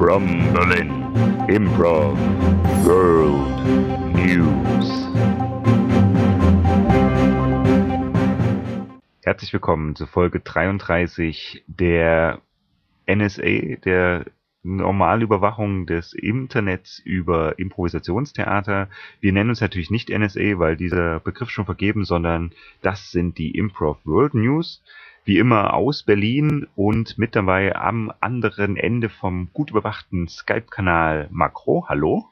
From Berlin, Improv World News. Herzlich willkommen zu Folge 33 der NSA, der Normalüberwachung des Internets über Improvisationstheater. Wir nennen uns natürlich nicht NSA, weil dieser Begriff schon vergeben, sondern das sind die Improv World News. Wie immer aus Berlin und mit dabei am anderen Ende vom gut überwachten Skype-Kanal Makro. Hallo?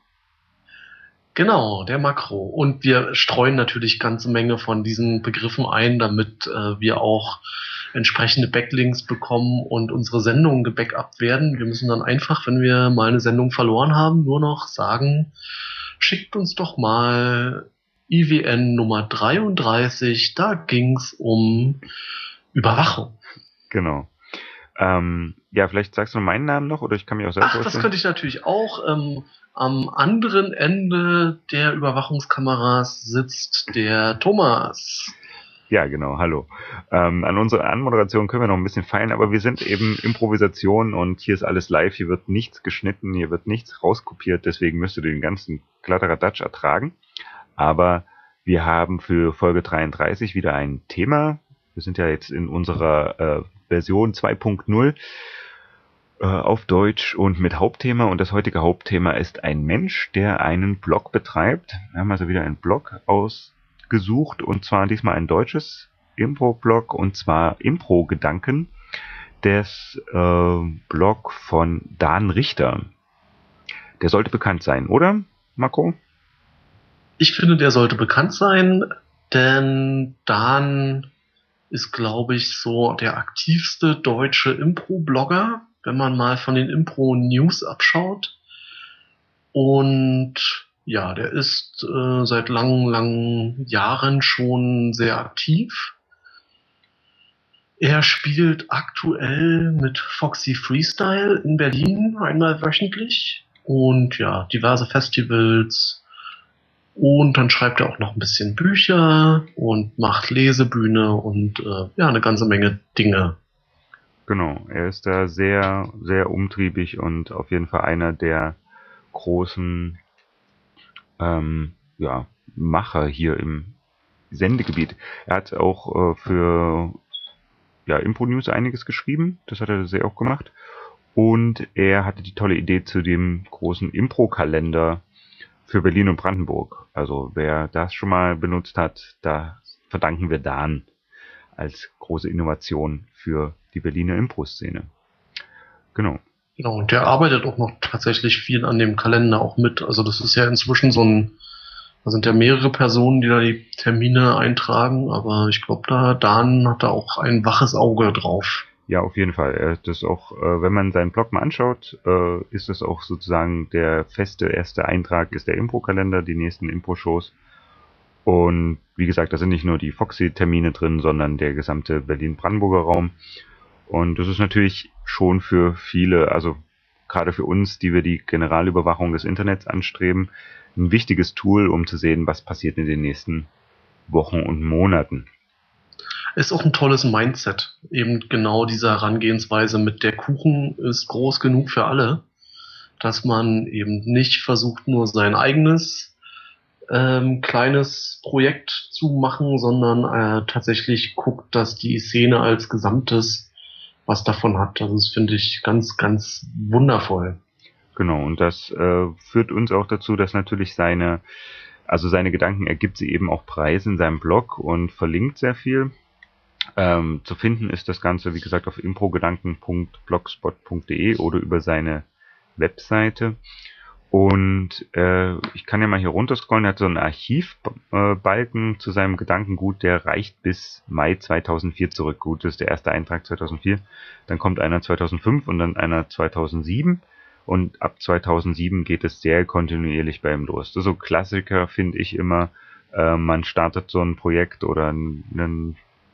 Genau, der Makro. Und wir streuen natürlich ganze Menge von diesen Begriffen ein, damit wir auch entsprechende Backlinks bekommen und unsere Sendungen gebackupt werden. Wir müssen dann einfach, wenn wir mal eine Sendung verloren haben, nur noch sagen, schickt uns doch mal IWN Nummer 33, da ging's um Überwachung. Genau. Ja, vielleicht sagst du meinen Namen noch, oder ich kann mich auch selbst vorstellen. Das könnte ich natürlich auch. Am anderen Ende der Überwachungskameras sitzt der Thomas. Ja, genau, hallo. An unserer Anmoderation können wir noch ein bisschen feilen, aber wir sind eben Improvisation und hier ist alles live, hier wird nichts geschnitten, hier wird nichts rauskopiert, deswegen müsst ihr den ganzen Kladderadatsch ertragen. Aber wir haben für Folge 33 wieder ein Thema. Wir sind ja jetzt in unserer Version 2.0 auf Deutsch und mit Hauptthema, und das heutige Hauptthema ist ein Mensch, der einen Blog betreibt. Wir haben also wieder einen Blog ausgesucht, und zwar diesmal ein deutsches Impro-Blog, und zwar Impro-Gedanken, des Blog von Dan Richter. Der sollte bekannt sein, oder, Marco? Ich finde, der sollte bekannt sein, denn Dan ist, glaube ich, so der aktivste deutsche Impro-Blogger, wenn man mal von den Impro-News abschaut. Und ja, der ist seit langen Jahren schon sehr aktiv. Er spielt aktuell mit Foxy Freestyle in Berlin einmal wöchentlich und ja, diverse Festivals. Und dann schreibt er auch noch ein bisschen Bücher und macht Lesebühne und eine ganze Menge Dinge. Genau, er ist da sehr, sehr umtriebig und auf jeden Fall einer der großen Macher hier im Sendegebiet. Er hat auch für Impro News einiges geschrieben, das hat er sehr auch gemacht. Und er hatte die tolle Idee zu dem großen Impro-Kalender für Berlin und Brandenburg. Also wer das schon mal benutzt hat, da verdanken wir Dan als große Innovation für die Berliner Impro-Szene. Genau. Genau, und der arbeitet auch noch tatsächlich viel an dem Kalender auch mit. Also das ist ja inzwischen da sind ja mehrere Personen, die da die Termine eintragen, aber ich glaube, Dan hat da auch ein waches Auge drauf. Ja, auf jeden Fall. Das auch, wenn man seinen Blog mal anschaut, ist das auch sozusagen der feste erste Eintrag ist der Impro-Kalender, die nächsten Impro-Shows. Und wie gesagt, da sind nicht nur die Foxy-Termine drin, sondern der gesamte Berlin-Brandenburger Raum. Und das ist natürlich schon für viele, also gerade für uns, die wir die Generalüberwachung des Internets anstreben, ein wichtiges Tool, um zu sehen, was passiert in den nächsten Wochen und Monaten. Ist auch ein tolles Mindset, eben genau diese Herangehensweise mit der Kuchen ist groß genug für alle, dass man eben nicht versucht, nur sein eigenes kleines Projekt zu machen, sondern tatsächlich guckt, dass die Szene als Gesamtes was davon hat. Also das finde ich ganz, ganz wundervoll. Genau, und das führt uns auch dazu, dass natürlich seine Gedanken ergibt sie eben auch preis in seinem Blog und verlinkt sehr viel. Zu finden ist das Ganze, wie gesagt, auf improgedanken.blogspot.de oder über seine Webseite. Und ich kann ja mal hier runterscrollen, er hat so einen Archivbalken zu seinem Gedankengut, der reicht bis Mai 2004 zurück. Gut, das ist der erste Eintrag 2004, dann kommt einer 2005 und dann einer 2007 und ab 2007 geht es sehr kontinuierlich bei ihm los. Das ist so Klassiker, finde ich immer, man startet so ein Projekt oder einen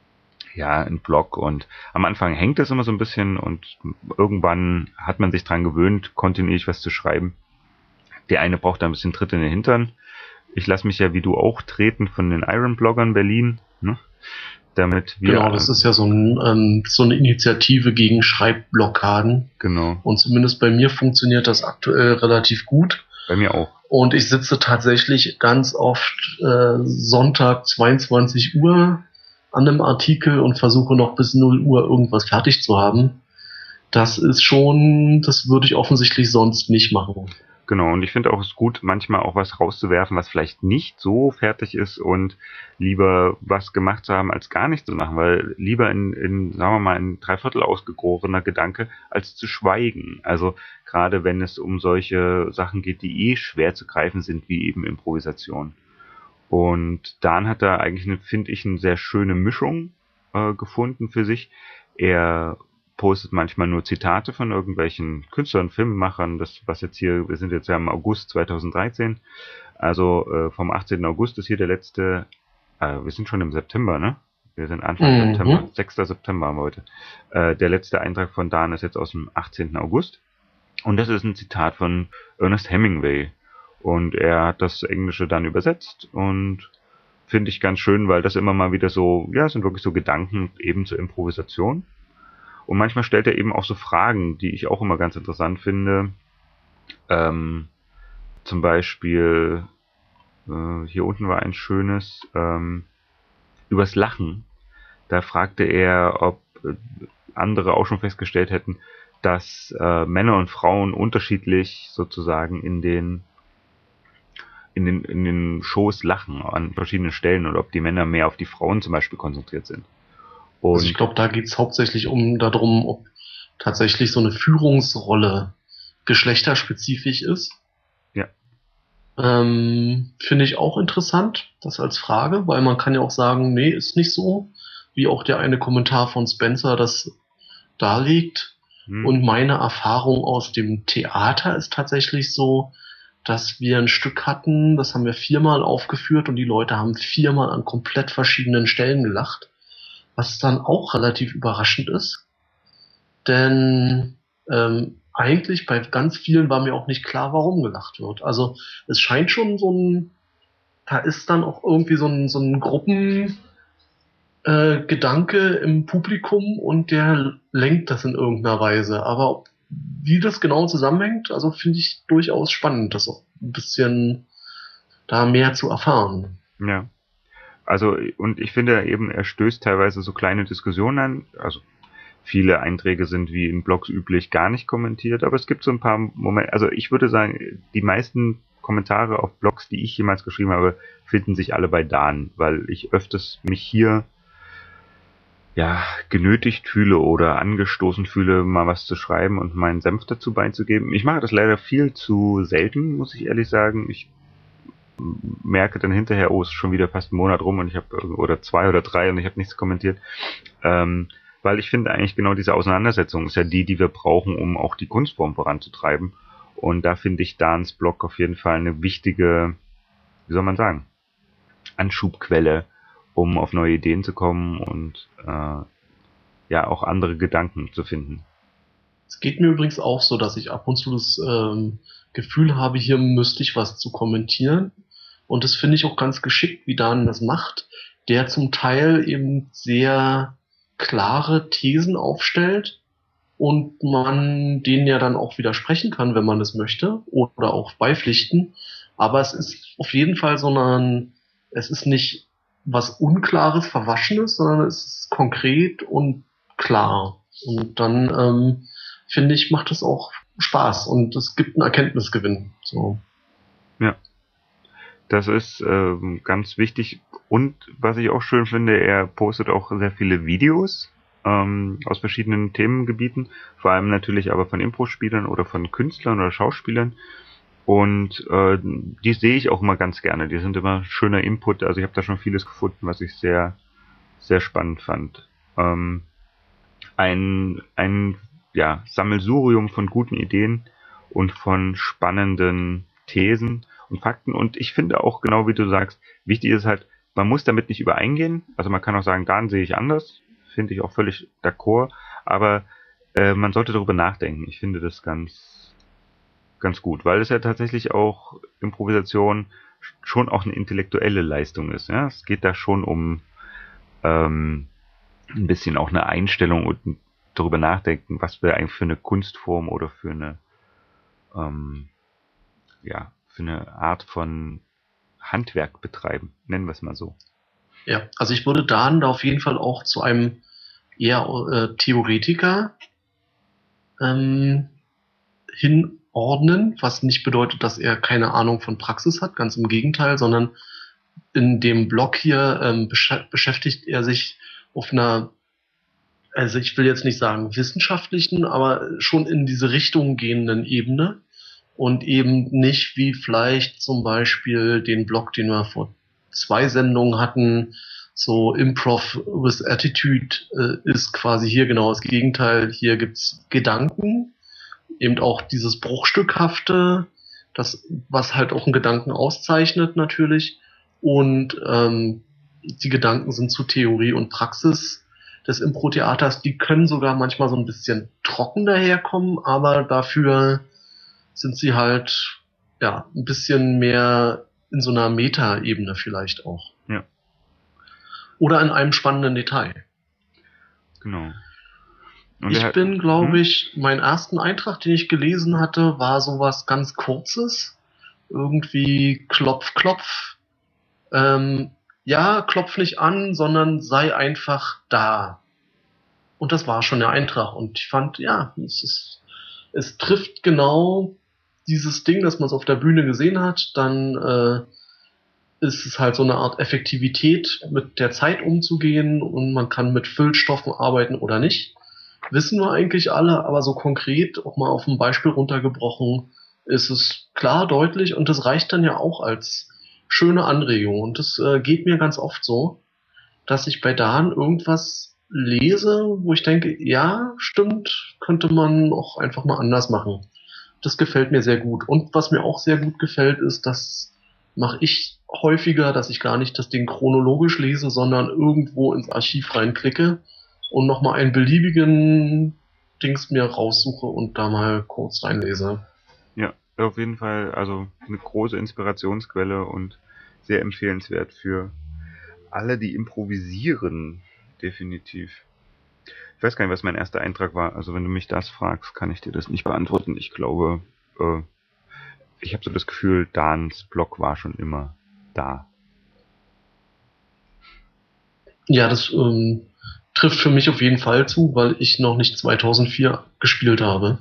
Blog und am Anfang hängt es immer so ein bisschen und irgendwann hat man sich dran gewöhnt, kontinuierlich was zu schreiben. Der eine braucht da ein bisschen Tritt in den Hintern. Ich lasse mich ja wie du auch treten von den Iron-Bloggern Berlin. Ne? damit wir... Genau, das ist ja so eine Initiative gegen Schreibblockaden. Genau. Und zumindest bei mir funktioniert das aktuell relativ gut. Bei mir auch. Und ich sitze tatsächlich ganz oft Sonntag 22 Uhr an einem Artikel und versuche noch bis 0 Uhr irgendwas fertig zu haben. Das würde ich offensichtlich sonst nicht machen. Genau, und ich finde auch es ist gut, manchmal auch was rauszuwerfen, was vielleicht nicht so fertig ist und lieber was gemacht zu haben, als gar nichts zu machen, weil lieber sagen wir mal, in 3/4 ausgegorener Gedanke, als zu schweigen. Also gerade wenn es um solche Sachen geht, die eh schwer zu greifen sind, wie eben Improvisation. Und Dan hat da eigentlich, finde ich, eine sehr schöne Mischung gefunden für sich. Er postet manchmal nur Zitate von irgendwelchen Künstlern, Filmemachern, wir sind jetzt ja im August 2013, also vom 18. August ist hier der letzte, wir sind schon im September, ne? Wir sind Anfang September, 6. September haben wir heute. Der letzte Eintrag von Dan ist jetzt aus dem 18. August und das ist ein Zitat von Ernest Hemingway und er hat das Englische dann übersetzt und finde ich ganz schön, weil das immer mal wieder so, ja, sind wirklich so Gedanken eben zur Improvisation. Und manchmal stellt er eben auch so Fragen, die ich auch immer ganz interessant finde. Zum Beispiel, hier unten war ein schönes, übers Lachen. Da fragte er, ob andere auch schon festgestellt hätten, dass Männer und Frauen unterschiedlich sozusagen in den Shows lachen an verschiedenen Stellen oder ob die Männer mehr auf die Frauen zum Beispiel konzentriert sind. Und also ich glaube, da geht es hauptsächlich darum, ob tatsächlich so eine Führungsrolle geschlechterspezifisch ist. Ja. Finde ich auch interessant, das als Frage, weil man kann ja auch sagen, nee, ist nicht so, wie auch der eine Kommentar von Spencer das darlegt. Und meine Erfahrung aus dem Theater ist tatsächlich so, dass wir ein Stück hatten, das haben wir 4-mal aufgeführt und die Leute haben 4-mal an komplett verschiedenen Stellen gelacht. Was dann auch relativ überraschend ist. Denn eigentlich bei ganz vielen war mir auch nicht klar, warum gelacht wird. Also es scheint schon da ist dann auch irgendwie so ein Gruppengedanke im Publikum und der lenkt das in irgendeiner Weise. Aber wie das genau zusammenhängt, also finde ich durchaus spannend, das auch ein bisschen da mehr zu erfahren. Ja. Also, und ich finde eben, er stößt teilweise so kleine Diskussionen an. Also, viele Einträge sind wie in Blogs üblich gar nicht kommentiert, aber es gibt so ein paar Momente, also ich würde sagen, die meisten Kommentare auf Blogs, die ich jemals geschrieben habe, finden sich alle bei Dan, weil ich öfters mich hier ja genötigt fühle oder angestoßen fühle, mal was zu schreiben und meinen Senf dazu beizugeben. Ich mache das leider viel zu selten, muss ich ehrlich sagen. Ich merke dann hinterher, oh, es ist schon wieder fast ein Monat rum und ich habe, oder 2 oder 3 und ich habe nichts kommentiert. Weil ich finde eigentlich genau diese Auseinandersetzung ist ja die wir brauchen, um auch die Kunstform voranzutreiben. Und da finde ich Dans Blog auf jeden Fall eine wichtige, wie soll man sagen, Anschubquelle, um auf neue Ideen zu kommen und ja auch andere Gedanken zu finden. Es geht mir übrigens auch so, dass ich ab und zu das Gefühl habe, hier müsste ich was zu kommentieren. Und das finde ich auch ganz geschickt, wie Dan das macht, der zum Teil eben sehr klare Thesen aufstellt und man denen ja dann auch widersprechen kann, wenn man das möchte, oder auch beipflichten. Aber es ist auf jeden Fall es ist nicht was Unklares, Verwaschenes, sondern es ist konkret und klar. Und dann finde ich, macht es auch Spaß und es gibt einen Erkenntnisgewinn. So. Ja, das ist ganz wichtig. Und was ich auch schön finde, er postet auch sehr viele Videos aus verschiedenen Themengebieten, vor allem natürlich aber von Impro-Spielern oder von Künstlern oder Schauspielern. Und die sehe ich auch immer ganz gerne. Die sind immer schöner Input. Also ich habe da schon vieles gefunden, was ich sehr, sehr spannend fand. Ein Sammelsurium von guten Ideen und von spannenden Thesen und Fakten. Und ich finde auch, genau wie du sagst, wichtig ist halt, man muss damit nicht übereingehen. Also man kann auch sagen, Dan sehe ich anders. Finde ich auch völlig d'accord. Aber man sollte darüber nachdenken. Ich finde das ganz gut, weil es ja tatsächlich auch schon auch eine intellektuelle Leistung ist. Ja? Es geht da schon um ein bisschen auch eine Einstellung und darüber nachdenken, was wir eigentlich für eine Kunstform oder für eine, für eine Art von Handwerk betreiben, nennen wir es mal so. Ja, also ich würde Dan da auf jeden Fall auch zu einem eher Theoretiker hinordnen, was nicht bedeutet, dass er keine Ahnung von Praxis hat, ganz im Gegenteil, sondern in dem Blog hier beschäftigt er sich auf einer, also ich will jetzt nicht sagen wissenschaftlichen, aber schon in diese Richtung gehenden Ebene und eben nicht wie vielleicht zum Beispiel den Blog, den wir vor 2 Sendungen hatten, so Improv with Attitude ist quasi hier genau das Gegenteil. Hier gibt's Gedanken, eben auch dieses Bruchstückhafte, das, was halt auch einen Gedanken auszeichnet natürlich. Und die Gedanken sind zu Theorie und Praxis des Impro-Theaters. Die können sogar manchmal so ein bisschen trocken daherkommen, aber dafür sind sie halt ja ein bisschen mehr in so einer Meta-Ebene vielleicht auch. Ja. Oder in einem spannenden Detail. Genau. Und ich bin, glaube ich, meinen ersten Eintrag, den ich gelesen hatte, war sowas ganz Kurzes. Irgendwie Klopf, Klopf. Ja, klopf nicht an, sondern sei einfach da. Und das war schon der Eintrag. Und ich fand, ja, es trifft genau dieses Ding, dass man es auf der Bühne gesehen hat. Dann ist es halt so eine Art Effektivität, mit der Zeit umzugehen. Und man kann mit Füllstoffen arbeiten oder nicht. Wissen wir eigentlich alle, aber so konkret, auch mal auf ein Beispiel runtergebrochen, ist es klar, deutlich. Und das reicht dann ja auch als schöne Anregung. Und das geht mir ganz oft so, dass ich bei Dan irgendwas lese, wo ich denke, ja, stimmt, könnte man auch einfach mal anders machen. Das gefällt mir sehr gut. Und was mir auch sehr gut gefällt, ist, das mache ich häufiger, dass ich gar nicht das Ding chronologisch lese, sondern irgendwo ins Archiv reinklicke und nochmal einen beliebigen Dings mir raussuche und da mal kurz reinlese. Ja, auf jeden Fall, also eine große Inspirationsquelle und sehr empfehlenswert für alle, die improvisieren, definitiv. Ich weiß gar nicht, was mein erster Eintrag war. Also wenn du mich das fragst, kann ich dir das nicht beantworten. Ich glaube, ich habe so das Gefühl, Dans Blog war schon immer da. Ja, das trifft für mich auf jeden Fall zu, weil ich noch nicht 2004 gespielt habe.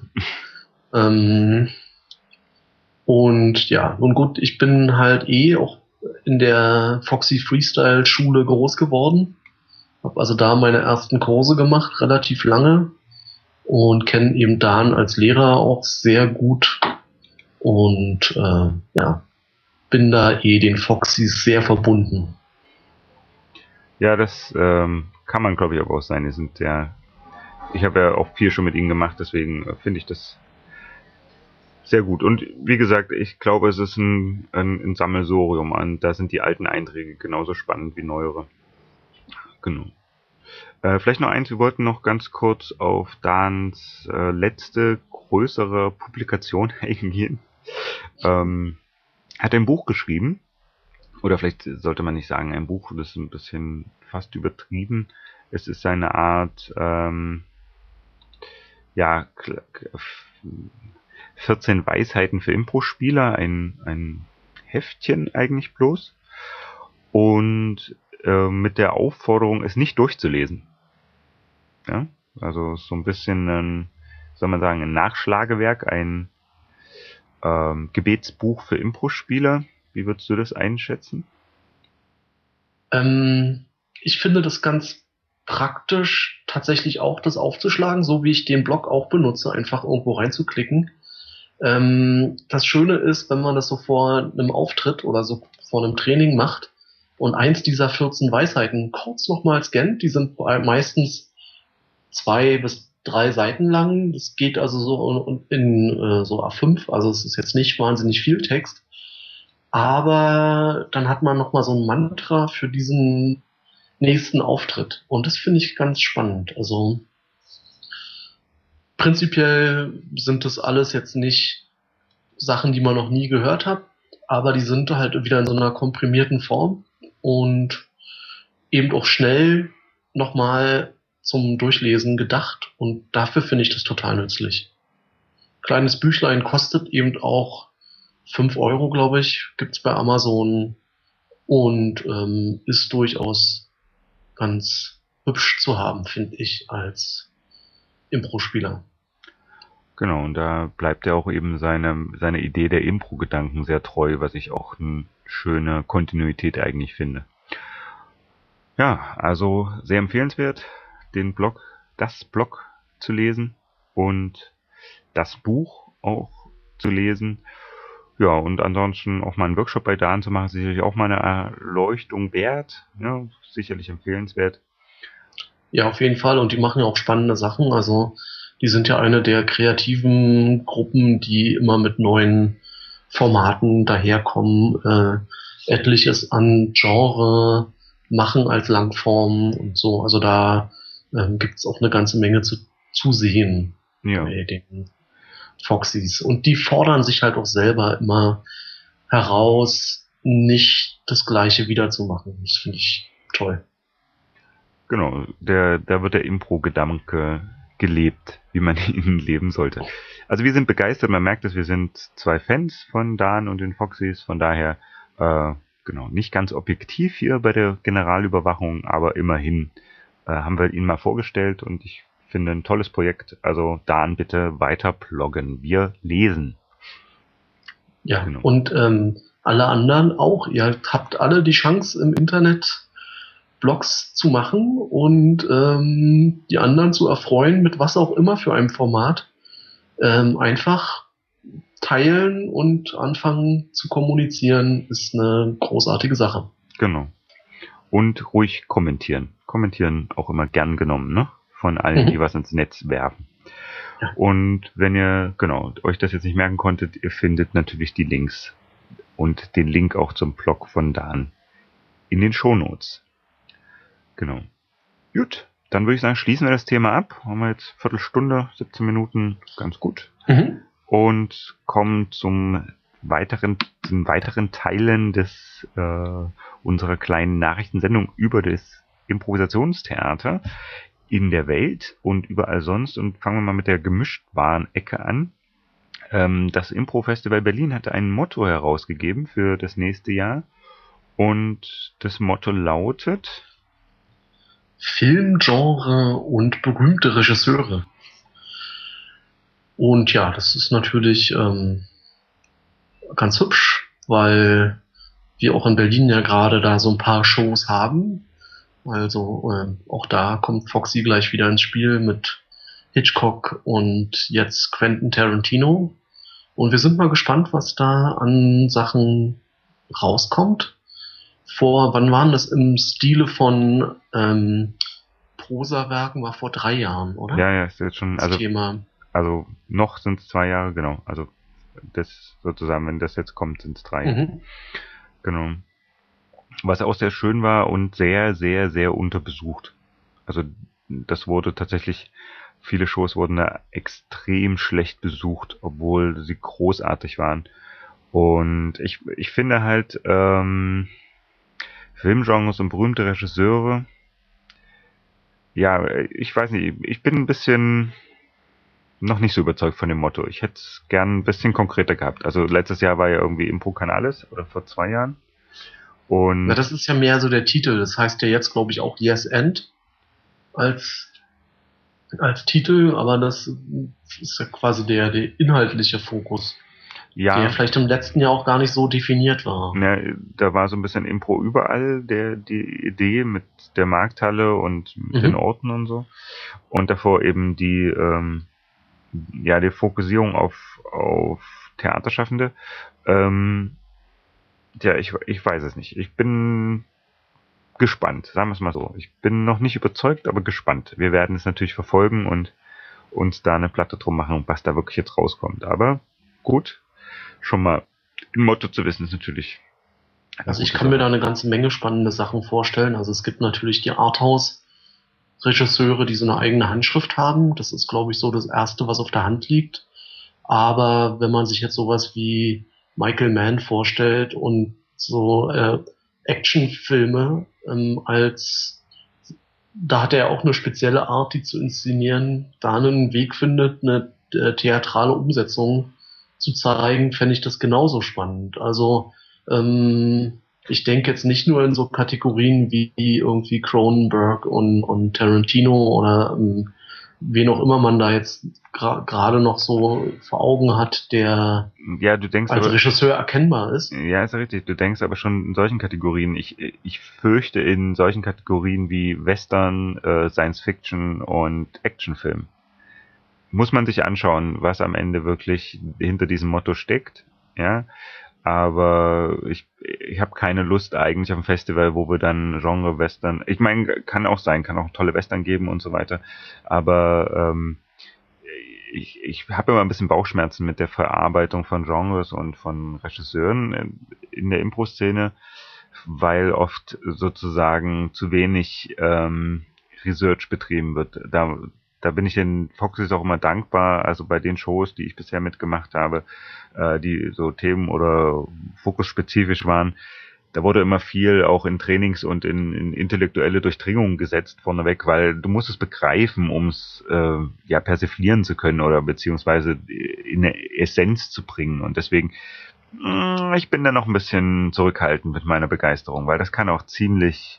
Und ja, nun gut, ich bin halt auch in der Foxy Freestyle Schule groß geworden. Habe also da meine ersten Kurse gemacht, relativ lange. Und kenne eben Dan als Lehrer auch sehr gut. Und bin da den Foxys sehr verbunden. Ja, das kann man, glaube ich, aber auch sein. Ich habe ja auch viel schon mit ihnen gemacht, deswegen finde ich das sehr gut. Und wie gesagt, ich glaube, es ist ein Sammelsurium an. Da sind die alten Einträge genauso spannend wie neuere. Genau. Vielleicht noch eins, wir wollten noch ganz kurz auf Dans letzte größere Publikation eingehen. Hat ein Buch geschrieben, oder vielleicht sollte man nicht sagen ein Buch, das ist ein bisschen fast übertrieben. Es ist eine Art 14 Weisheiten für Impro-Spieler, ein Heftchen eigentlich bloß. Und mit der Aufforderung, es nicht durchzulesen. Ja, also so ein bisschen, soll man sagen, ein Nachschlagewerk, ein Gebetsbuch für Impro-Spieler. Wie würdest du das einschätzen? Ich finde das ganz praktisch, tatsächlich auch das aufzuschlagen, so wie ich den Blog auch benutze, einfach irgendwo reinzuklicken. Das Schöne ist, wenn man das so vor einem Auftritt oder so vor einem Training macht und eins dieser 14 Weisheiten kurz nochmal scannt, die sind meistens 2 bis 3 Seiten lang. Das geht also so in so A5, also es ist jetzt nicht wahnsinnig viel Text. Aber dann hat man nochmal so ein Mantra für diesen nächsten Auftritt. Und das finde ich ganz spannend. Also prinzipiell sind das alles jetzt nicht Sachen, die man noch nie gehört hat, aber die sind halt wieder in so einer komprimierten Form und eben auch schnell nochmal zum Durchlesen gedacht und dafür finde ich das total nützlich. Kleines Büchlein kostet eben auch 5 Euro, glaube ich, gibt's bei Amazon und ist durchaus ganz hübsch zu haben, finde ich, als Impro-Spieler. Genau, und da bleibt er auch eben seine Idee der Impro-Gedanken sehr treu, was ich auch eine schöne Kontinuität eigentlich finde. Ja, also sehr empfehlenswert, das Blog zu lesen und das Buch auch zu lesen. Ja, und ansonsten auch mal einen Workshop bei Dan zu machen, ist sicherlich auch mal eine Erleuchtung wert. Ja, sicherlich empfehlenswert. Ja, auf jeden Fall. Und die machen ja auch spannende Sachen. Also die sind ja eine der kreativen Gruppen, die immer mit neuen Formaten daherkommen, etliches an Genre machen als Langform und so. Also da gibt's auch eine ganze Menge zu sehen Ja, bei den Foxys. Und die fordern sich halt auch selber immer heraus, nicht das Gleiche wiederzumachen. Das finde ich toll. genau. Da wird der Impro-Gedanke gelebt, wie man ihn leben sollte. Also wir sind begeistert. Man merkt es, wir sind zwei Fans von Dan und den Foxys. Von daher, genau, nicht ganz objektiv hier bei der Generalüberwachung, aber immerhin haben wir ihn mal vorgestellt und ich finde ein tolles Projekt. Also Dan, bitte weiter bloggen. Wir lesen. Ja, Genau. und alle anderen auch. Ihr habt alle die Chance im Internet Blogs zu machen und die anderen zu erfreuen mit was auch immer für einem Format. Einfach teilen und anfangen zu kommunizieren ist eine großartige Sache. Genau. Und ruhig kommentieren. Kommentieren auch immer gern genommen, ne? Von allen, die was ins Netz werfen. Ja. Und wenn ihr, genau, euch das jetzt nicht merken konntet, ihr findet natürlich die Links und den Link auch zum Blog von Dan in den Shownotes. Genau. Gut, dann würde ich sagen, schließen wir das Thema ab. Haben wir jetzt Viertelstunde, 17 Minuten, ganz gut. Und kommen den weiteren Teilen des unserer kleinen Nachrichtensendung über das Improvisationstheater in der Welt und überall sonst. Und fangen wir mal mit der Gemischtwarenecke an. Das Impro-Festival Berlin hatte ein Motto herausgegeben für das nächste Jahr. Und das Motto lautet: Filmgenre und berühmte Regisseure. Und ja, das ist natürlich ganz hübsch, weil wir auch in Berlin ja gerade da so ein paar Shows haben. Also auch da kommt Foxy gleich wieder ins Spiel mit Hitchcock und jetzt Quentin Tarantino. Und wir sind mal gespannt, was da an Sachen rauskommt. Wann waren das im Stile von Prosawerken? War vor 3 Jahren, oder? Ja, ist jetzt schon, Das Thema. Also noch sind es 2 Jahre, genau. Also das sozusagen, wenn das jetzt kommt, sind es 3. Genau. Was auch sehr schön war und sehr, sehr, sehr unterbesucht. Also das wurde tatsächlich, viele Shows wurden da extrem schlecht besucht, obwohl sie großartig waren. Und ich finde halt, Filmgenres und berühmte Regisseure, ja, ich weiß nicht, ich bin ein bisschen noch nicht so überzeugt von dem Motto. Ich hätte es gern ein bisschen konkreter gehabt. Also letztes Jahr war ja irgendwie Impro kann alles, oder vor 2 Jahren. Und Na, das ist ja mehr so der Titel. Das heißt ja jetzt, glaube ich, auch Yes and als Titel, aber das ist ja quasi der inhaltliche Fokus, der vielleicht im letzten Jahr auch gar nicht so definiert war. Ne, da war so ein bisschen Impro überall, die Idee mit der Markthalle und den Orten und so. Und davor eben die Fokussierung auf Theaterschaffende. Ich weiß es nicht. Ich bin gespannt, sagen wir es mal so. Ich bin noch nicht überzeugt, aber gespannt. Wir werden es natürlich verfolgen und uns da eine Platte drum machen, was da wirklich jetzt rauskommt. Aber gut, schon mal ein Motto zu wissen ist natürlich. Also ich kann mir da eine ganze Menge spannende Sachen vorstellen. Also es gibt natürlich die Arthouse-Regisseure, die so eine eigene Handschrift haben. Das ist, glaube ich, so das Erste, was auf der Hand liegt. Aber wenn man sich jetzt sowas wie Michael Mann vorstellt und so Actionfilme als da hat er auch eine spezielle Art, die zu inszenieren, da einen Weg findet, eine theatrale Umsetzung zu zeigen, fände ich das genauso spannend. Also ich denke jetzt nicht nur in so Kategorien wie irgendwie Cronenberg und Tarantino oder wen auch immer man da jetzt gerade noch so vor Augen hat, der Ja, du denkst als aber, Regisseur erkennbar ist. ja, ist richtig. Du denkst aber schon in solchen Kategorien. Ich fürchte in solchen Kategorien wie Western, Science Fiction und Actionfilm. Muss man sich anschauen, was am Ende wirklich hinter diesem Motto steckt. Ja, aber ich habe keine Lust eigentlich auf ein Festival, wo wir dann Genre-Western, ich meine, kann auch sein, kann auch tolle Western geben und so weiter, aber ich habe immer ein bisschen Bauchschmerzen mit der Verarbeitung von Genres und von Regisseuren in der Impro-Szene, weil oft sozusagen zu wenig Research betrieben wird. Da bin ich den Foxys auch immer dankbar, also bei den Shows, die ich bisher mitgemacht habe, die so Themen- oder fokusspezifisch waren, da wurde immer viel auch in Trainings und in intellektuelle Durchdringung gesetzt vorneweg, weil du musst es begreifen, um es ja persiflieren zu können oder beziehungsweise in eine Essenz zu bringen. Und deswegen, ich bin da noch ein bisschen zurückhaltend mit meiner Begeisterung, weil das kann auch ziemlich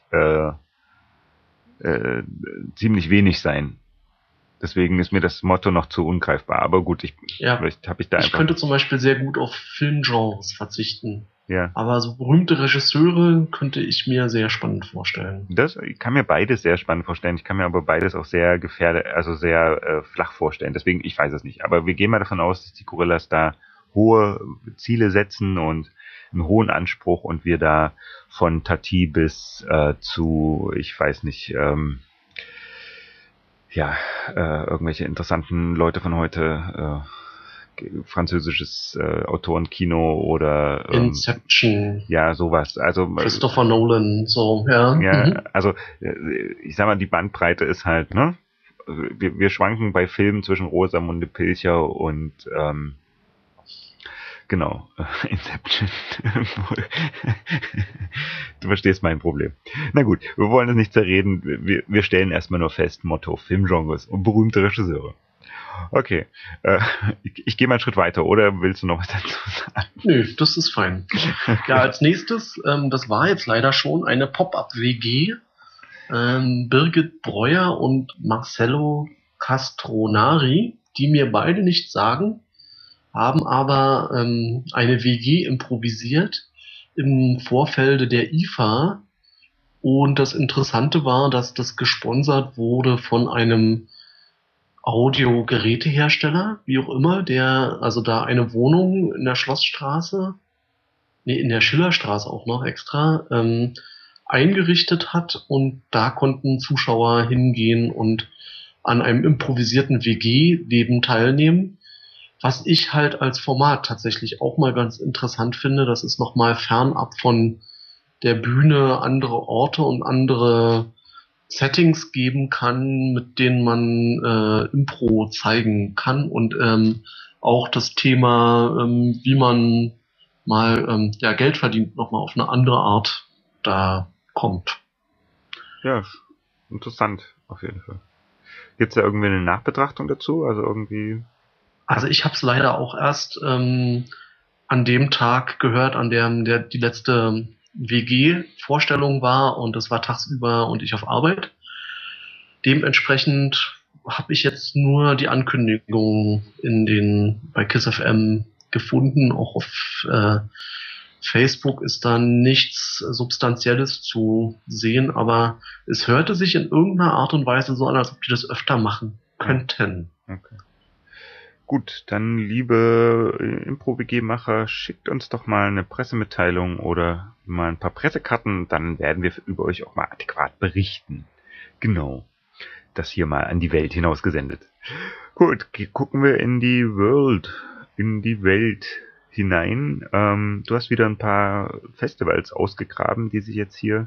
wenig sein. Deswegen ist mir das Motto noch zu ungreifbar. Aber gut, vielleicht habe ich da Ich einfach. könnte zum Beispiel sehr gut auf Filmgenres verzichten. Ja. Aber so berühmte Regisseure könnte ich mir sehr spannend vorstellen. Ich kann mir beides sehr spannend vorstellen. Ich kann mir aber beides auch sehr sehr flach vorstellen. Deswegen, ich weiß es nicht. Aber wir gehen mal davon aus, dass die Gorillas da hohe Ziele setzen und einen hohen Anspruch und wir da von Tati bis zu, ich weiß nicht, irgendwelche interessanten Leute von heute, französisches Autorenkino oder Inception. Ja, sowas. Also Christopher Nolan, so, ja. Ja, also ich sag mal, die Bandbreite ist halt, ne? Wir schwanken bei Filmen zwischen Rosamunde Pilcher und genau, Inception. Du verstehst mein Problem. Na gut, wir wollen es nicht zerreden. Wir stellen erstmal nur fest, Motto, Filmgenres und berühmte Regisseure. Okay, ich gehe mal einen Schritt weiter, oder willst du noch was dazu sagen? Nö, das ist fein. Ja, als nächstes, das war jetzt leider schon eine Pop-Up-WG. Birgit Breuer und Marcello Castronari, die mir beide nichts sagen, haben aber eine WG improvisiert im Vorfeld der IFA. Und das Interessante war, dass das gesponsert wurde von einem Audiogerätehersteller, wie auch immer, der also da eine Wohnung in der Schlossstraße, in der Schillerstraße auch noch extra, eingerichtet hat, und da konnten Zuschauer hingehen und an einem improvisierten WG-Leben teilnehmen. Was ich halt als Format tatsächlich auch mal ganz interessant finde, das ist nochmal fernab von der Bühne andere Orte und andere Settings geben kann, mit denen man Impro zeigen kann, und auch das Thema, wie man mal Geld verdient, nochmal auf eine andere Art da kommt. Ja, interessant, auf jeden Fall. Gibt's da irgendwie eine Nachbetrachtung dazu? Also ich habe es leider auch erst an dem Tag gehört, an dem die letzte WG-Vorstellung war, und das war tagsüber und ich auf Arbeit. Dementsprechend habe ich jetzt nur die Ankündigung bei KISS FM gefunden. Auch auf Facebook ist da nichts Substanzielles zu sehen, aber es hörte sich in irgendeiner Art und Weise so an, als ob die das öfter machen könnten. Okay. Gut, dann liebe Impro-WG-Macher, schickt uns doch mal eine Pressemitteilung oder mal ein paar Pressekarten, dann werden wir über euch auch mal adäquat berichten. Genau. Das hier mal an die Welt hinausgesendet. Gut, gucken wir in die Welt hinein. Du hast wieder ein paar Festivals ausgegraben, die sich jetzt hier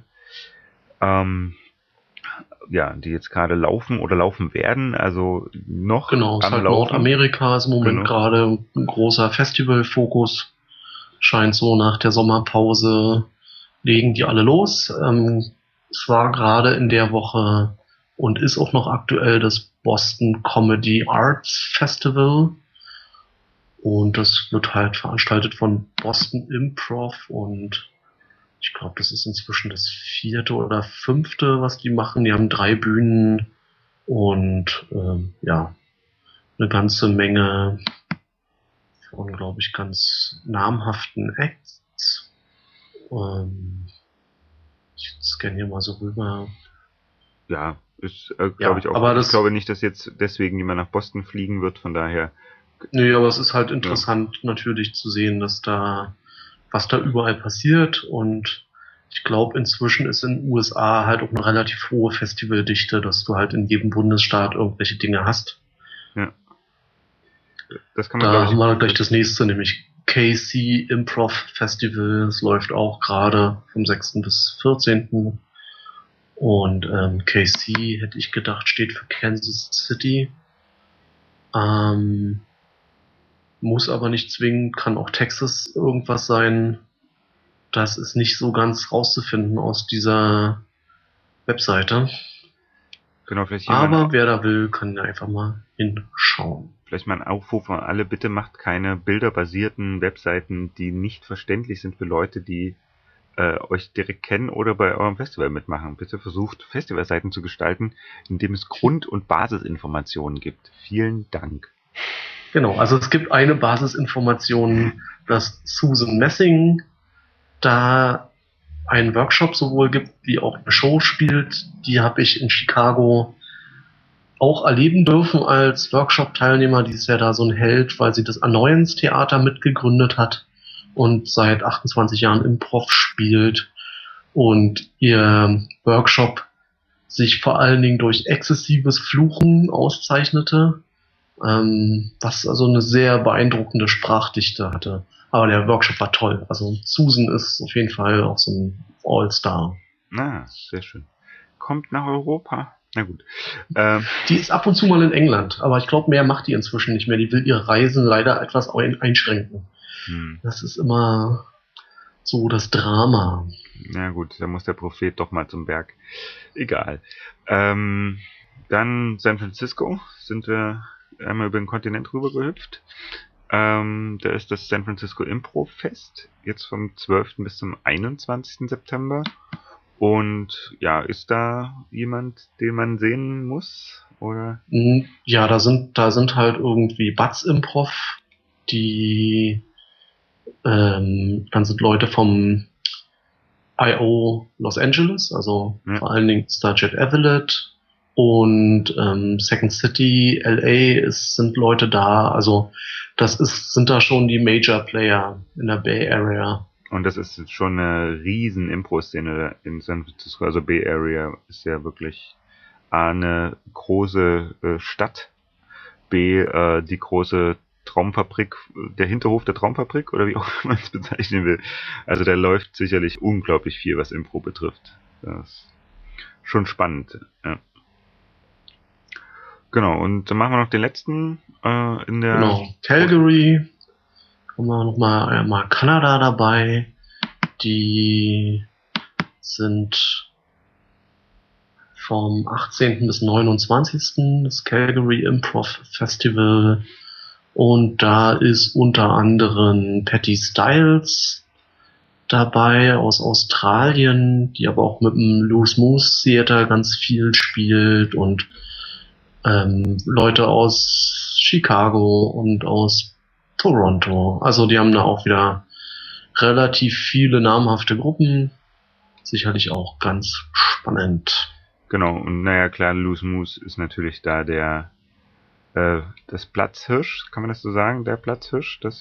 die jetzt gerade laufen oder laufen werden, also noch genau, am Laufen. Nordamerika ist im Moment gerade ein großer Festivalfokus. Scheint so nach der Sommerpause legen die alle los. Es war gerade in der Woche und ist auch noch aktuell das Boston Comedy Arts Festival. Und das wird halt veranstaltet von Boston Improv und ich glaube, das ist inzwischen das 4. oder 5., was die machen. Die haben 3 Bühnen und ja, eine ganze Menge von, glaube ich, ganz namhaften Acts. Ich scanne hier mal so rüber. Ja, ist, Ja, ich auch. aber Ich das, glaube nicht, dass jetzt deswegen jemand nach Boston fliegen wird, von daher. nee, aber es ist halt interessant natürlich zu sehen, dass da, was da überall passiert und ich glaube, inzwischen ist in den USA halt auch eine relativ hohe Festivaldichte, dass du halt in jedem Bundesstaat irgendwelche Dinge hast. Ja. Das kann man, Da glaube haben ich. wir gleich das nächste, nämlich KC Improv Festival. Es läuft auch gerade vom 6. bis 14. Und KC, hätte ich gedacht, steht für Kansas City. Muss aber nicht zwingend, kann auch Texas irgendwas sein. Das ist nicht so ganz rauszufinden aus dieser Webseite. Genau, vielleicht hier Aber wer da will, kann ja einfach mal hinschauen. vielleicht mal ein Aufruf an alle, bitte macht keine bilderbasierten Webseiten, die nicht verständlich sind für Leute, die euch direkt kennen oder bei eurem Festival mitmachen. Bitte versucht, Festivalseiten zu gestalten, indem es Grund- und Basisinformationen gibt. Vielen Dank. Genau, also es gibt eine Basisinformation, dass Susan Messing da einen Workshop sowohl gibt, wie auch eine Show spielt. Die habe ich in Chicago auch erleben dürfen als Workshop-Teilnehmer. Die ist ja da so ein Held, weil sie das Annoyance-Theater mitgegründet hat und seit 28 Jahren Improv spielt und ihr Workshop sich vor allen Dingen durch exzessives Fluchen auszeichnete, was also eine sehr beeindruckende Sprachdichte hatte. Aber der Workshop war toll. Also Susan ist auf jeden Fall auch so ein All-Star. Sehr schön. Kommt nach Europa. Na gut. Die ist ab und zu mal in England, aber ich glaube, mehr macht die inzwischen nicht mehr. Die will ihre Reisen leider etwas einschränken. Das ist immer so das Drama. Na gut, da muss der Prophet doch mal zum Berg. Egal. Dann San Francisco, sind wir einmal über den Kontinent rüber gehüpft. Da ist das San Francisco Improv Fest, jetzt vom 12. bis zum 21. September. Und ja, ist da jemand, den man sehen muss? Oder? Ja, da sind halt irgendwie Batz Improv, die dann sind Leute vom I.O. Los Angeles, also vor allen Dingen Starjet Evelyn und Second City LA sind Leute da, also sind da schon die Major Player in der Bay Area. Und das ist schon eine riesen Impro-Szene in San Francisco, also Bay Area ist ja wirklich A, eine große Stadt, B, die große Traumfabrik, der Hinterhof der Traumfabrik oder wie auch man es bezeichnen will. Also da läuft sicherlich unglaublich viel, was Impro betrifft. Das ist schon spannend. Ja. Genau, und dann machen wir noch den letzten in der... Genau, Calgary, haben wir nochmal mal Kanada dabei. Die sind vom 18. bis 29. das Calgary Improv Festival. Und da ist unter anderem Patty Styles dabei aus Australien, die aber auch mit dem Loose Moose Theater ganz viel spielt und Leute aus Chicago und aus Toronto. Also die haben da auch wieder relativ viele namhafte Gruppen. Sicherlich auch ganz spannend. Genau, und naja klar, Loose Moose ist natürlich da das Platzhirsch, kann man das so sagen? Der Platzhirsch, das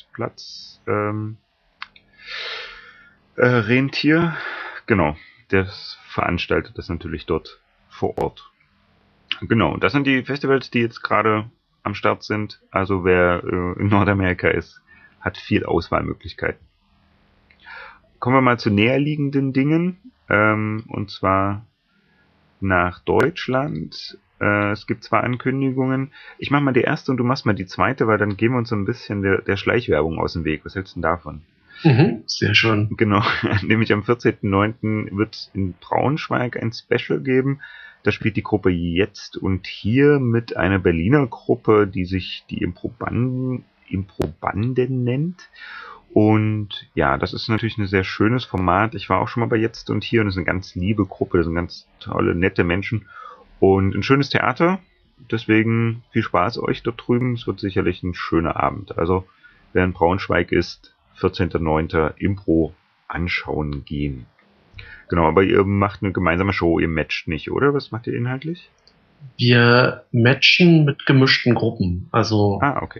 Rentier, genau, der veranstaltet das natürlich dort vor Ort. Genau, das sind die Festivals, die jetzt gerade am Start sind. Also wer in Nordamerika ist, hat viel Auswahlmöglichkeiten. Kommen wir mal zu näherliegenden Dingen, und zwar nach Deutschland. Es gibt 2 Ankündigungen. Ich mache mal die erste und du machst mal die zweite, weil dann gehen wir uns so ein bisschen der Schleichwerbung aus dem Weg. Was hältst du denn davon? Sehr schön. Genau, nämlich am 14.09. wird es in Braunschweig ein Special geben. Da spielt die Gruppe Jetzt und Hier mit einer Berliner Gruppe, die sich die Improbanden nennt. Und ja, das ist natürlich ein sehr schönes Format. Ich war auch schon mal bei Jetzt und Hier und es ist eine ganz liebe Gruppe, das sind ganz tolle, nette Menschen und ein schönes Theater. Deswegen viel Spaß euch dort drüben. Es wird sicherlich ein schöner Abend. Also wer in Braunschweig ist, 14.09. Impro anschauen gehen. Genau, aber ihr macht eine gemeinsame Show, ihr matcht nicht, oder? Was macht ihr inhaltlich? Wir matchen mit gemischten Gruppen. Also Okay.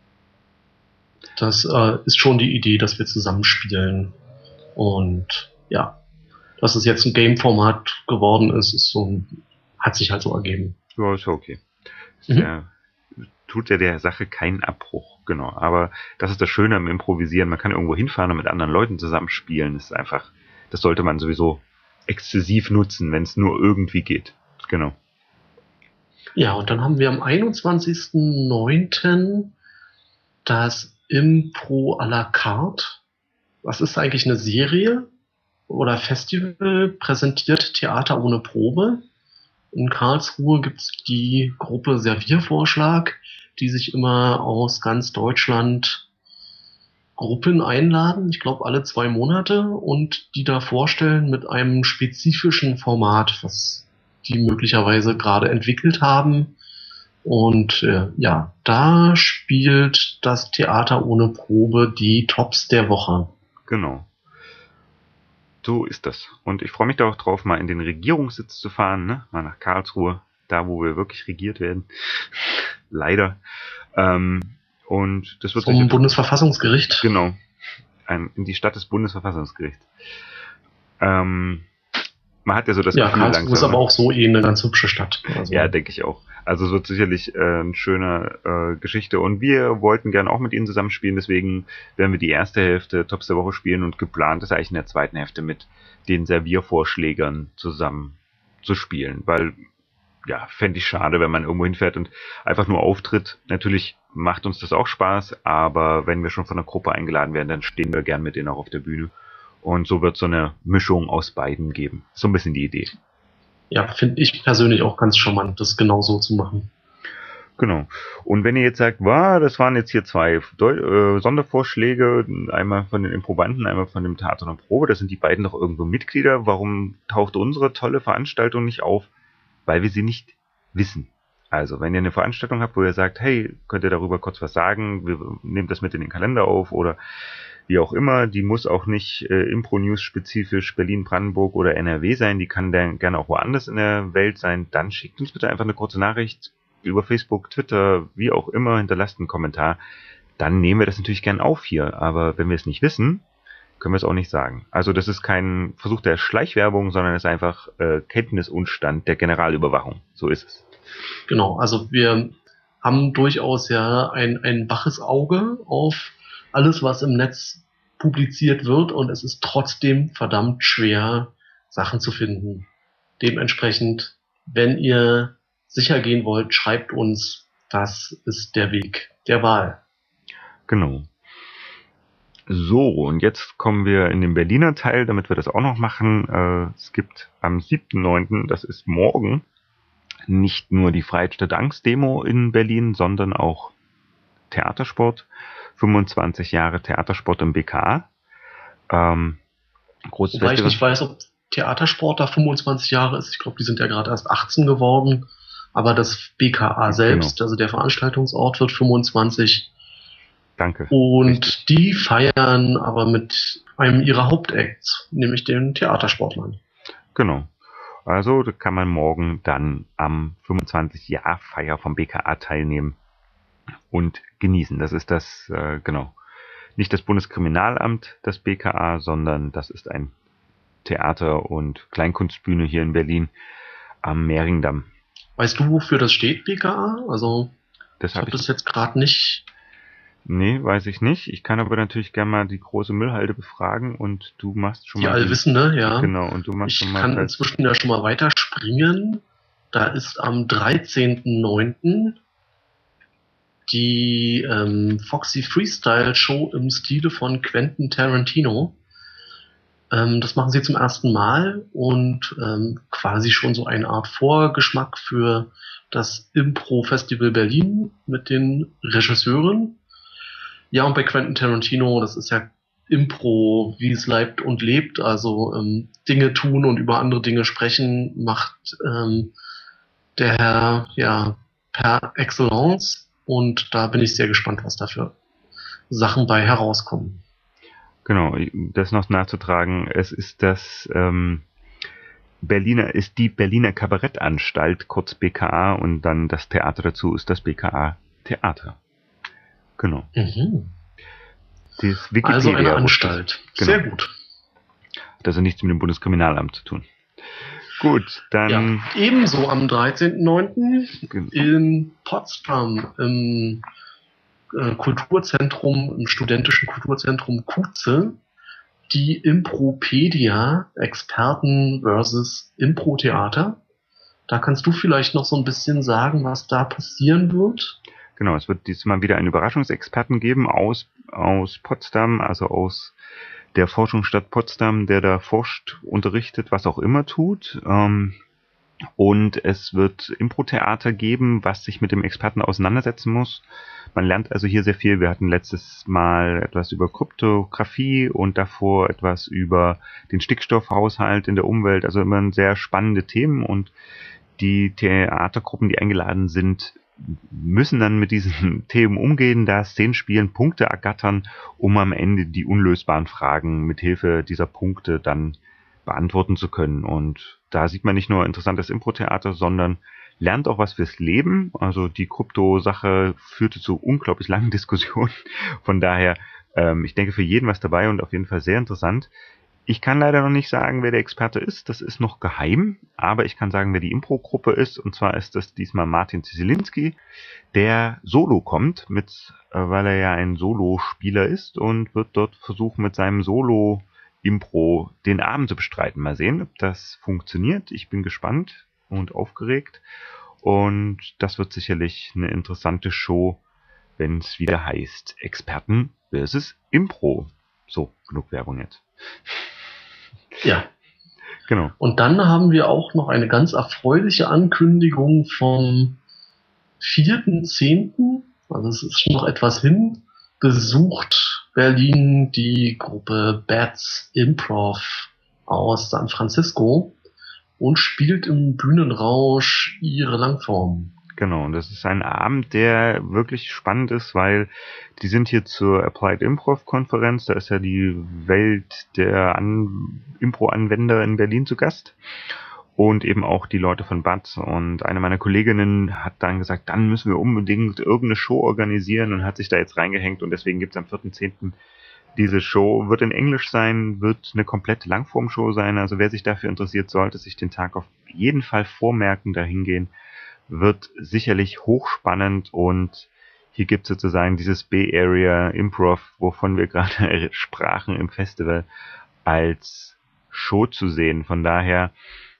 das ist schon die Idee, dass wir zusammenspielen. Und ja, dass es jetzt ein Game-Format geworden ist hat sich halt so ergeben. Ja, ist ja okay. Tut ja der Sache keinen Abbruch, genau. Aber das ist das Schöne am Improvisieren. Man kann irgendwo hinfahren und mit anderen Leuten zusammenspielen. Das ist einfach, das sollte man sowieso exzessiv nutzen, wenn es nur irgendwie geht. Genau. Ja, und dann haben wir am 21.09. das Impro à la carte. Was ist eigentlich eine Serie oder Festival? Präsentiert Theater ohne Probe. In Karlsruhe gibt es die Gruppe Serviervorschlag, die sich immer aus ganz Deutschland Gruppen einladen, ich glaube alle 2 Monate, und die da vorstellen mit einem spezifischen Format, was die möglicherweise gerade entwickelt haben. Und ja, da spielt das Theater ohne Probe die Tops der Woche. Genau. So ist das. Und ich freue mich da auch drauf, mal in den Regierungssitz zu fahren, ne? Mal nach Karlsruhe, da wo wir wirklich regiert werden. Leider. Und das wird zum Bundesverfassungsgericht. Genau. In die Stadt des Bundesverfassungsgerichts. Man hat ja so das Gefühl, Karlsruhe ist aber auch so eine ganz hübsche Stadt. Also. Ja, denke ich auch. Also es wird sicherlich eine schöne Geschichte. Und wir wollten gerne auch mit Ihnen zusammenspielen, deswegen werden wir die erste Hälfte Tops der Woche spielen und geplant ist eigentlich in der zweiten Hälfte mit den Serviervorschlägern zusammen zu spielen. Weil, ja, fände ich schade, wenn man irgendwo hinfährt und einfach nur auftritt. Natürlich macht uns das auch Spaß, aber wenn wir schon von einer Gruppe eingeladen werden, dann stehen wir gern mit denen auch auf der Bühne. Und so wird es so eine Mischung aus beiden geben. So ein bisschen die Idee. Ja, finde ich persönlich auch ganz charmant, das genau so zu machen. Genau. Und wenn ihr jetzt sagt, das waren jetzt hier 2 Sondervorschläge, einmal von den Improbanden, einmal von dem Theater und Probe, das sind die beiden doch irgendwo Mitglieder, warum taucht unsere tolle Veranstaltung nicht auf? Weil wir sie nicht wissen. Also, wenn ihr eine Veranstaltung habt, wo ihr sagt, hey, könnt ihr darüber kurz was sagen, wir nehmen das mit in den Kalender auf oder wie auch immer, die muss auch nicht Impro-News spezifisch Berlin, Brandenburg oder NRW sein, die kann dann gerne auch woanders in der Welt sein, dann schickt uns bitte einfach eine kurze Nachricht über Facebook, Twitter, wie auch immer, hinterlasst einen Kommentar, dann nehmen wir das natürlich gern auf hier, aber wenn wir es nicht wissen, können wir es auch nicht sagen. Also das ist kein Versuch der Schleichwerbung, sondern es ist einfach Kenntnisunstand der Generalüberwachung, so ist es. Genau, also wir haben durchaus ja ein waches Auge auf alles, was im Netz publiziert wird, und es ist trotzdem verdammt schwer, Sachen zu finden. Dementsprechend, wenn ihr sicher gehen wollt, schreibt uns, das ist der Weg der Wahl. Genau. So, und jetzt kommen wir in den Berliner Teil, damit wir das auch noch machen. Es gibt am 7.9., das ist morgen, nicht nur die Freistadt Angst Demo in Berlin, sondern auch Theatersport. 25 Jahre Theatersport im BKA. Großes Wobei Festival. Ich nicht weiß, ob Theatersport da 25 Jahre ist. Ich glaube, die sind ja gerade erst 18 geworden. Aber das BKA selbst, genau. Also der Veranstaltungsort, wird 25. Danke. Und richtig. Die feiern aber mit einem ihrer Hauptacts, nämlich den Theatersportlern. Genau. Also da kann man morgen dann am 25-Jahr-Feier vom BKA teilnehmen und genießen. Das ist das, genau, nicht das Bundeskriminalamt, das BKA, sondern das ist ein Theater- und Kleinkunstbühne hier in Berlin am Mehringdamm. Weißt du, wofür das steht, BKA? Also, ich habe das jetzt gerade nicht. Nee, weiß ich nicht. Ich kann aber natürlich gerne mal die große Müllhalde befragen und du machst schon mal... Die Allwissende, ja. Genau, und du machst schon mal... Ich kann inzwischen ja schon mal weiterspringen. Da ist am 13.09. die Foxy Freestyle Show im Stile von Quentin Tarantino. Das machen sie zum ersten Mal und quasi schon so eine Art Vorgeschmack für das Impro-Festival Berlin mit den Regisseuren. Ja, und bei Quentin Tarantino, das ist ja Impro, wie es leibt und lebt, also Dinge tun und über andere Dinge sprechen, macht der Herr ja per Excellence, und da bin ich sehr gespannt, was da für Sachen bei herauskommen. Genau, das noch nachzutragen, es ist die Berliner Kabarettanstalt, kurz BKA, und dann das Theater dazu ist das BKA Theater. Genau. Mhm. Das Wikipedia, also eine Anstalt. Genau. Sehr gut. Das hat nichts mit dem Bundeskriminalamt zu tun. Gut, dann... Ja, ebenso am 13.09. Genau. in Potsdam im Kulturzentrum, im studentischen Kulturzentrum Kuze, die Impropedia, Experten versus Impro-Theater. Da kannst du vielleicht noch so ein bisschen sagen, was da passieren wird. Genau, es wird diesmal wieder einen Überraschungsexperten geben aus Potsdam, also aus der Forschungsstadt Potsdam, der da forscht, unterrichtet, was auch immer tut. Und es wird Impro-Theater geben, was sich mit dem Experten auseinandersetzen muss. Man lernt also hier sehr viel. Wir hatten letztes Mal etwas über Kryptographie und davor etwas über den Stickstoffhaushalt in der Umwelt. Also immer sehr spannende Themen, und die Theatergruppen, die eingeladen sind, müssen dann mit diesen Themen umgehen, da Szenen spielen, Punkte ergattern, um am Ende die unlösbaren Fragen mit Hilfe dieser Punkte dann beantworten zu können. Und da sieht man nicht nur interessantes Impro-Theater, sondern lernt auch was fürs Leben. Also die Krypto-Sache führte zu unglaublich langen Diskussionen. Von daher, ich denke, für jeden was dabei und auf jeden Fall sehr interessant. Ich kann leider noch nicht sagen, wer der Experte ist. Das ist noch geheim. Aber ich kann sagen, wer die Impro-Gruppe ist. Und zwar ist das diesmal Martin Zielinski, der solo kommt, weil er ja ein Solospieler ist und wird dort versuchen, mit seinem Solo-Impro den Abend zu bestreiten. Mal sehen, ob das funktioniert. Ich bin gespannt und aufgeregt. Und das wird sicherlich eine interessante Show, wenn es wieder heißt Experten versus Impro. So, genug Werbung jetzt. Ja. Genau. Und dann haben wir auch noch eine ganz erfreuliche Ankündigung vom 4.10., also es ist schon noch etwas hin, besucht Berlin die Gruppe Bats Improv aus San Francisco und spielt im Bühnenrausch ihre Langform. Genau, und das ist ein Abend, der wirklich spannend ist, weil die sind hier zur Applied Improv Konferenz, da ist ja die Welt der Impro-Anwender in Berlin zu Gast und eben auch die Leute von BATS, und eine meiner Kolleginnen hat dann gesagt, dann müssen wir unbedingt irgendeine Show organisieren, und hat sich da jetzt reingehängt, und deswegen gibt's am 4.10. diese Show, wird in Englisch sein, wird eine komplette Langform-Show sein, also wer sich dafür interessiert, sollte sich den Tag auf jeden Fall vormerken, da hingehen. Wird sicherlich hochspannend, und hier gibt es sozusagen dieses Bay Area Improv, wovon wir gerade sprachen im Festival, als Show zu sehen. Von daher,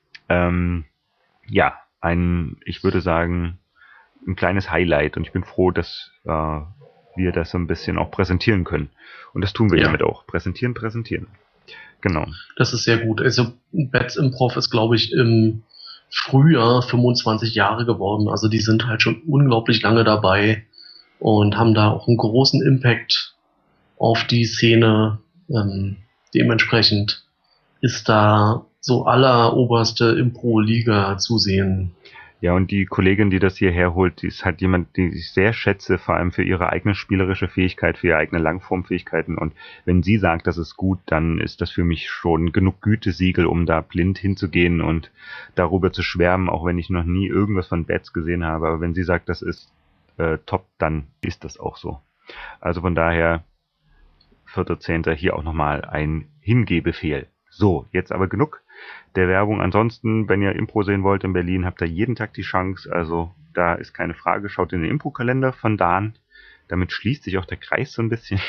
ich würde sagen, ein kleines Highlight, und ich bin froh, dass wir das so ein bisschen auch präsentieren können. Und das tun wir damit auch. Präsentieren. Genau. Das ist sehr gut. Also Bats Improv ist, glaube ich, im Frühjahr 25 Jahre geworden. Also die sind halt schon unglaublich lange dabei und haben da auch einen großen Impact auf die Szene. Dementsprechend ist da so alleroberste Impro-Liga zu sehen. Ja, und die Kollegin, die das hierher holt, die ist halt jemand, die ich sehr schätze, vor allem für ihre eigene spielerische Fähigkeit, für ihre eigene Langformfähigkeiten. Und wenn sie sagt, das ist gut, dann ist das für mich schon genug Gütesiegel, um da blind hinzugehen und darüber zu schwärmen, auch wenn ich noch nie irgendwas von Bats gesehen habe. Aber wenn sie sagt, das ist top, dann ist das auch so. Also von daher 4.10. hier auch nochmal ein Hingebefehl. So, jetzt aber genug der Werbung. Ansonsten, wenn ihr Impro sehen wollt in Berlin, habt ihr jeden Tag die Chance. Also da ist keine Frage. Schaut in den Impro-Kalender von Dan. Damit schließt sich auch der Kreis so ein bisschen.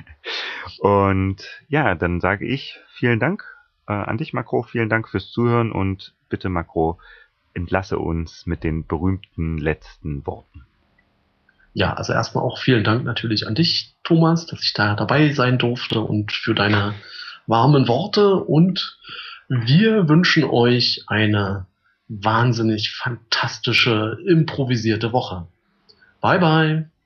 Und ja, dann sage ich vielen Dank an dich, Makro. Vielen Dank fürs Zuhören. Und bitte, Makro, entlasse uns mit den berühmten letzten Worten. Ja, also erstmal auch vielen Dank natürlich an dich, Thomas, dass ich da dabei sein durfte und für deine warmen Worte. Und wir wünschen euch eine wahnsinnig fantastische, improvisierte Woche. Bye bye.